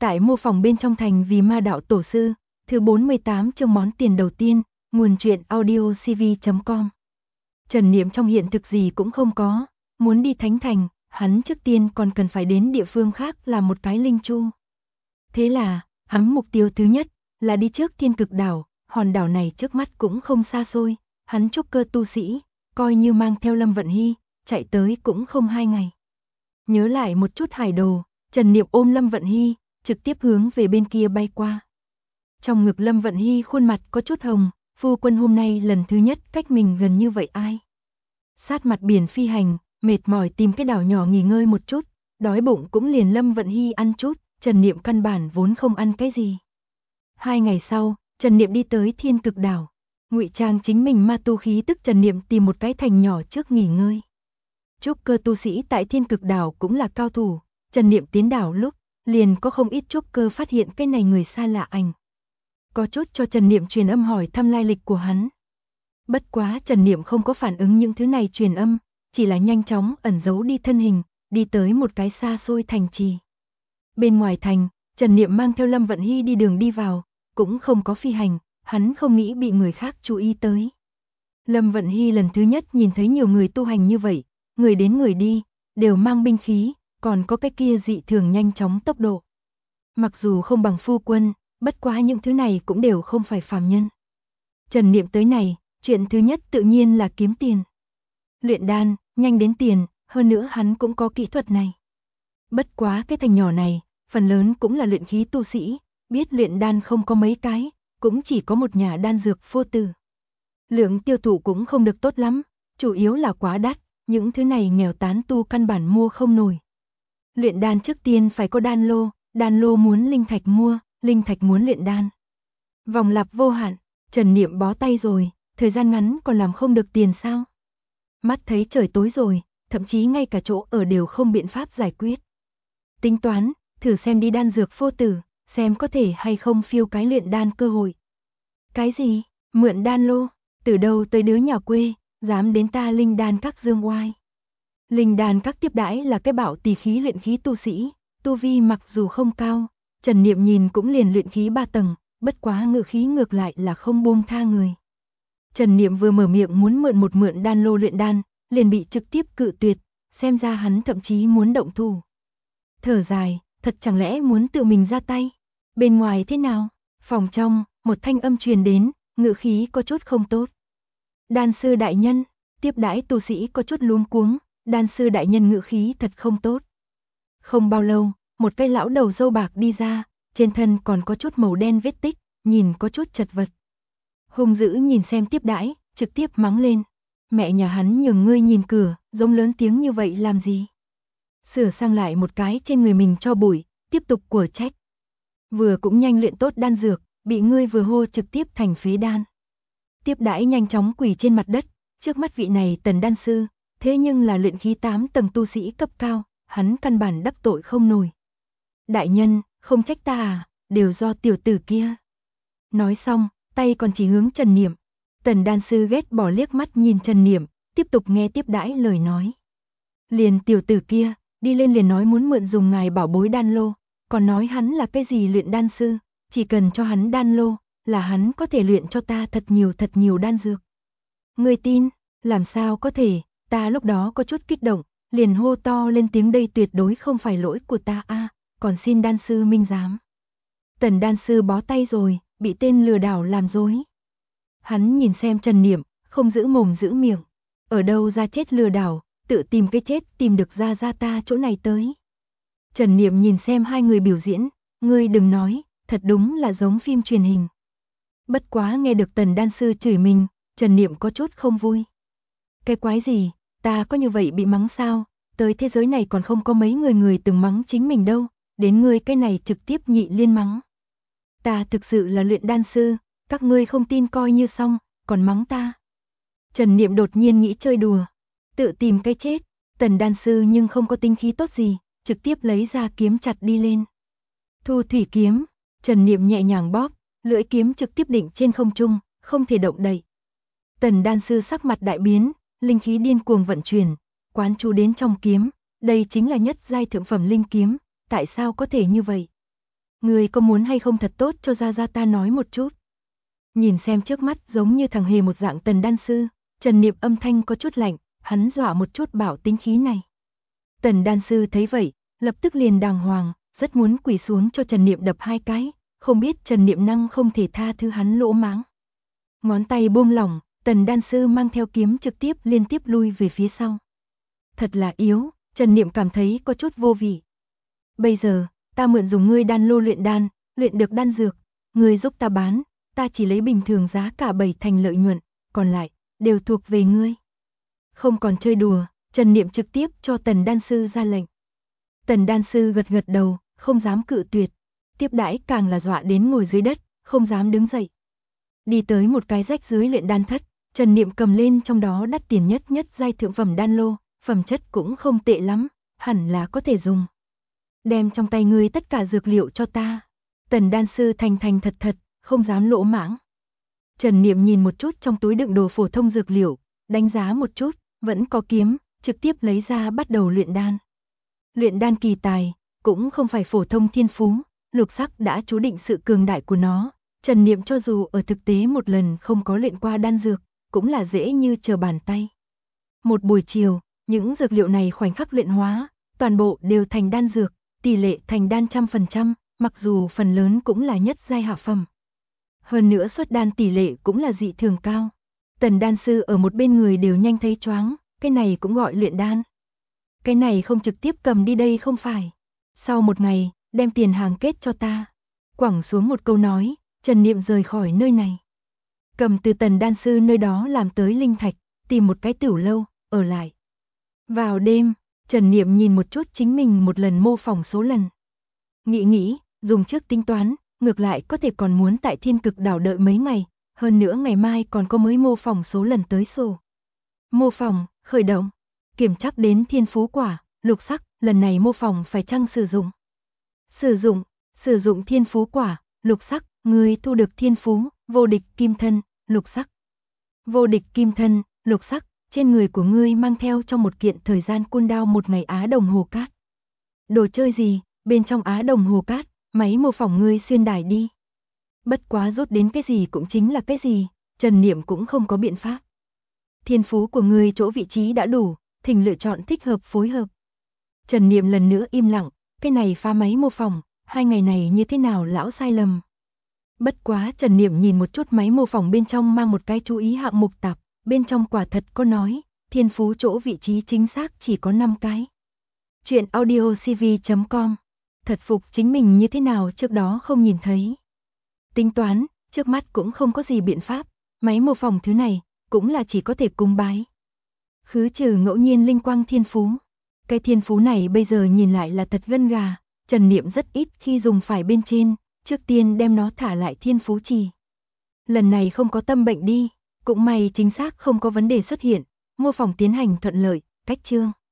Tại mô phỏng bên trong thành vì ma đạo tổ sư, thứ 48 chương món tiền đầu tiên, nguồn truyện audiocv.com. Trần Niệm trong hiện thực gì cũng không có, muốn đi Thánh Thành, hắn trước tiên còn cần phải đến địa phương khác làm một cái linh chu. Thế là, hắn mục tiêu thứ nhất là đi trước Thiên Cực Đảo, hòn đảo này trước mắt cũng không xa xôi, hắn trúc cơ tu sĩ, coi như mang theo Lâm Vận Hy, chạy tới cũng không 2 ngày. Nhớ lại một chút hải đồ, Trần Niệm ôm Lâm Vận Hy, trực tiếp hướng về bên kia bay qua. Trong ngực Lâm Vận Hy khuôn mặt có chút hồng, phu quân hôm nay lần thứ nhất cách mình gần như vậy ai. Sát mặt biển phi hành, mệt mỏi tìm cái đảo nhỏ nghỉ ngơi một chút, đói bụng cũng liền Lâm Vận Hy ăn chút, Trần Niệm căn bản vốn không ăn cái gì. 2 ngày sau, Trần Niệm đi tới Thiên Cực Đảo, ngụy trang chính mình ma tu khí tức, Trần Niệm tìm một cái thành nhỏ trước nghỉ ngơi. Trúc cơ tu sĩ tại Thiên Cực Đảo cũng là cao thủ, Trần Niệm tiến đảo lúc, liền có không ít trúc cơ phát hiện cái này người xa lạ ảnh. Có chút cho Trần Niệm truyền âm hỏi thăm lai lịch của hắn. Bất quá Trần Niệm không có phản ứng những thứ này truyền âm, chỉ là nhanh chóng ẩn giấu đi thân hình, đi tới một cái xa xôi thành trì. Bên ngoài thành, Trần Niệm mang theo Lâm Vận Hy đi đường đi vào, cũng không có phi hành, hắn không nghĩ bị người khác chú ý tới. Lâm Vận Hy lần thứ nhất nhìn thấy nhiều người tu hành như vậy, người đến người đi, đều mang binh khí, còn có cái kia dị thường nhanh chóng tốc độ. Mặc dù không bằng phu quân, bất quá những thứ này cũng đều không phải phàm nhân. Trần Niệm tới này, chuyện thứ nhất tự nhiên là kiếm tiền. Luyện đan, nhanh đến tiền, hơn nữa hắn cũng có kỹ thuật này. Bất quá cái thành nhỏ này, phần lớn cũng là luyện khí tu sĩ, biết luyện đan không có mấy cái, cũng chỉ có một nhà đan dược Phô Tử. Lượng tiêu thụ cũng không được tốt lắm, chủ yếu là quá đắt, những thứ này nghèo tán tu căn bản mua không nổi. Luyện đan trước tiên phải có đan lô muốn linh thạch mua, linh thạch muốn luyện đan. Vòng lặp vô hạn, Trần Niệm bó tay rồi, thời gian ngắn còn làm không được tiền sao? Mắt thấy trời tối rồi, thậm chí ngay cả chỗ ở đều không biện pháp giải quyết. Tính toán, thử xem đi đan dược Phô Tử, xem có thể hay không phiêu cái luyện đan cơ hội. Cái gì? Mượn đan lô? Từ đâu tới đứa nhà quê, dám đến ta linh đan các dương oai. Linh đan các tiếp đãi là cái bảo tỷ khí luyện khí tu sĩ, tu vi mặc dù không cao, Trần Niệm nhìn cũng liền luyện khí 3 tầng, bất quá ngự khí ngược lại là không buông tha người. Trần Niệm vừa mở miệng muốn mượn đan lô luyện đan, liền bị trực tiếp cự tuyệt, xem ra hắn thậm chí muốn động thủ. Thở dài, thật chẳng lẽ muốn tự mình ra tay? Bên ngoài thế nào? Phòng trong, một thanh âm truyền đến, ngự khí có chút không tốt. Đan sư đại nhân, tiếp đãi tu sĩ có chút luống cuống, đan sư đại nhân ngự khí thật không tốt. Không bao lâu, một cây lão đầu râu bạc đi ra, trên thân còn có chút màu đen vết tích, nhìn có chút chật vật. Hung dữ nhìn xem tiếp đãi, trực tiếp mắng lên. Mẹ nhà hắn nhường ngươi nhìn cửa, giống lớn tiếng như vậy làm gì? Sửa sang lại một cái trên người mình cho bụi, tiếp tục của trách. Vừa cũng nhanh luyện tốt đan dược, bị ngươi vừa hô trực tiếp thành phế đan. Tiếp đãi nhanh chóng quỳ trên mặt đất, trước mắt vị này Tần đan sư, thế nhưng là luyện khí 8 tầng tu sĩ cấp cao, hắn căn bản đắc tội không nổi. Đại nhân, không trách ta à, đều do tiểu tử kia. Nói xong, tay còn chỉ hướng Trần Niệm. Tần đan sư ghét bỏ liếc mắt nhìn Trần Niệm, tiếp tục nghe tiếp đãi lời nói. Liền tiểu tử kia, đi lên liền nói muốn mượn dùng ngài bảo bối đan lô, còn nói hắn là cái gì luyện đan sư, chỉ cần cho hắn đan lô, là hắn có thể luyện cho ta thật nhiều đan dược. Ngươi tin, làm sao có thể, ta lúc đó có chút kích động, liền hô to lên tiếng đây tuyệt đối không phải lỗi của ta a, còn xin đan sư minh giám. Tần đan sư bó tay rồi, bị tên lừa đảo làm dối. Hắn nhìn xem Trần Niệm, không giữ mồm giữ miệng, ở đâu ra chết lừa đảo, tự tìm cái chết tìm được ra ta chỗ này tới. Trần Niệm nhìn xem hai người biểu diễn, ngươi đừng nói, thật đúng là giống phim truyền hình. Bất quá nghe được Tần đan sư chửi mình, Trần Niệm có chút không vui. Cái quái gì, ta có như vậy bị mắng sao, tới thế giới này còn không có mấy người từng mắng chính mình đâu, đến ngươi cái này trực tiếp nhị liên mắng. Ta thực sự là luyện đan sư, các ngươi không tin coi như xong, còn mắng ta. Trần Niệm đột nhiên nghĩ chơi đùa, tự tìm cái chết, Tần đan sư nhưng không có tinh khí tốt gì, trực tiếp lấy ra kiếm chặt đi lên. Thu thủy kiếm, Trần Niệm nhẹ nhàng bóp, lưỡi kiếm trực tiếp định trên không trung, không thể động đậy. Tần đan sư sắc mặt đại biến, linh khí điên cuồng vận chuyển, quán chú đến trong kiếm, đây chính là nhất giai thượng phẩm linh kiếm, tại sao có thể như vậy? Ngươi có muốn hay không thật tốt cho Gia Gia ta nói một chút. Nhìn xem trước mắt giống như thằng hề một dạng Tần đan sư, Trần Niệm âm thanh có chút lạnh, hắn dọa một chút bảo tính khí này. Tần đan sư thấy vậy, lập tức liền đàng hoàng, rất muốn quỳ xuống cho Trần Niệm đập 2 cái, không biết Trần Niệm năng không thể tha thứ hắn lỗ mãng. Ngón tay buông lỏng, Tần đan sư mang theo kiếm trực tiếp liên tiếp lui về phía sau. Thật là yếu, Trần Niệm cảm thấy có chút vô vị. Bây giờ, ta mượn dùng ngươi đan lô luyện đan, luyện được đan dược, ngươi giúp ta bán, ta chỉ lấy bình thường giá cả 7 thành lợi nhuận, còn lại đều thuộc về ngươi. Không còn chơi đùa, Trần Niệm trực tiếp cho Tần đan sư ra lệnh. Tần đan sư gật gật đầu, không dám cự tuyệt, tiếp đãi càng là dọa đến ngồi dưới đất, không dám đứng dậy. Đi tới một cái rách dưới luyện đan thất, Trần Niệm cầm lên trong đó đắt tiền nhất giai thượng phẩm đan lô, phẩm chất cũng không tệ lắm, hẳn là có thể dùng. Đem trong tay ngươi tất cả dược liệu cho ta. Tần đan sư thành thật, không dám lỗ mãng. Trần Niệm nhìn một chút trong túi đựng đồ phổ thông dược liệu, đánh giá một chút, vẫn có kiếm, trực tiếp lấy ra bắt đầu luyện đan. Luyện đan kỳ tài, cũng không phải phổ thông thiên phú, lục sắc đã chú định sự cường đại của nó. Trần Niệm cho dù ở thực tế một lần không có luyện qua đan dược, cũng là dễ như trở bàn tay. Một buổi chiều, những dược liệu này khoảnh khắc luyện hóa, toàn bộ đều thành đan dược, tỷ lệ thành đan 100%, mặc dù phần lớn cũng là nhất giai hạ phẩm. Hơn nữa xuất đan tỷ lệ cũng là dị thường cao. Tần đan sư ở một bên người đều nhanh thấy choáng, cái này cũng gọi luyện đan. Cái này không trực tiếp cầm đi đây không phải. Sau một ngày, đem tiền hàng kết cho ta. Quẳng xuống một câu nói, Trần Niệm rời khỏi nơi này. Cầm từ Tần đan sư nơi đó làm tới linh thạch, tìm một cái tửu lâu, ở lại. Vào đêm, Trần Niệm nhìn một chút chính mình một lần mô phỏng số lần. Nghĩ, dùng trước tính toán, ngược lại có thể còn muốn tại Thiên Cực đảo đợi mấy ngày, hơn nữa ngày mai còn có mới mô phỏng số lần tới sổ. Mô phỏng, khởi động, kiểm chắc đến thiên phú quả, lục sắc, lần này mô phỏng phải chăng sử dụng. Sử dụng thiên phú quả, lục sắc, người thu được thiên phú, vô địch kim thân, lục sắc. Vô địch kim thân, lục sắc, trên người của ngươi mang theo trong một kiện thời gian cooldown một ngày Á đồng hồ cát. Đồ chơi gì, bên trong Á đồng hồ cát, máy mô phỏng ngươi xuyên đài đi. Bất quá rút đến cái gì cũng chính là cái gì, Trần Niệm cũng không có biện pháp. Thiên phú của ngươi chỗ vị trí đã đủ, thỉnh lựa chọn thích hợp phối hợp. Trần Niệm lần nữa im lặng, cái này phá máy mô phỏng, 2 ngày này như thế nào lão sai lầm. Bất quá Trần Niệm nhìn một chút máy mô phỏng bên trong mang một cái chú ý hạng mục tạp, bên trong quả thật có nói, thiên phú chỗ vị trí chính xác chỉ có 5 cái. Chuyện audiocv.com, thật phục chính mình như thế nào trước đó không nhìn thấy. Tính toán, trước mắt cũng không có gì biện pháp, máy mô phỏng thứ này, cũng là chỉ có thể cúng bái. Khứ trừ ngẫu nhiên linh quang thiên phú. Cái thiên phú này bây giờ nhìn lại là thật gân gà, Trần Niệm rất ít khi dùng phải bên trên, trước tiên đem nó thả lại thiên phú trì. Lần này không có tâm bệnh đi, cũng may chính xác không có vấn đề xuất hiện, mô phỏng tiến hành thuận lợi, cách chương.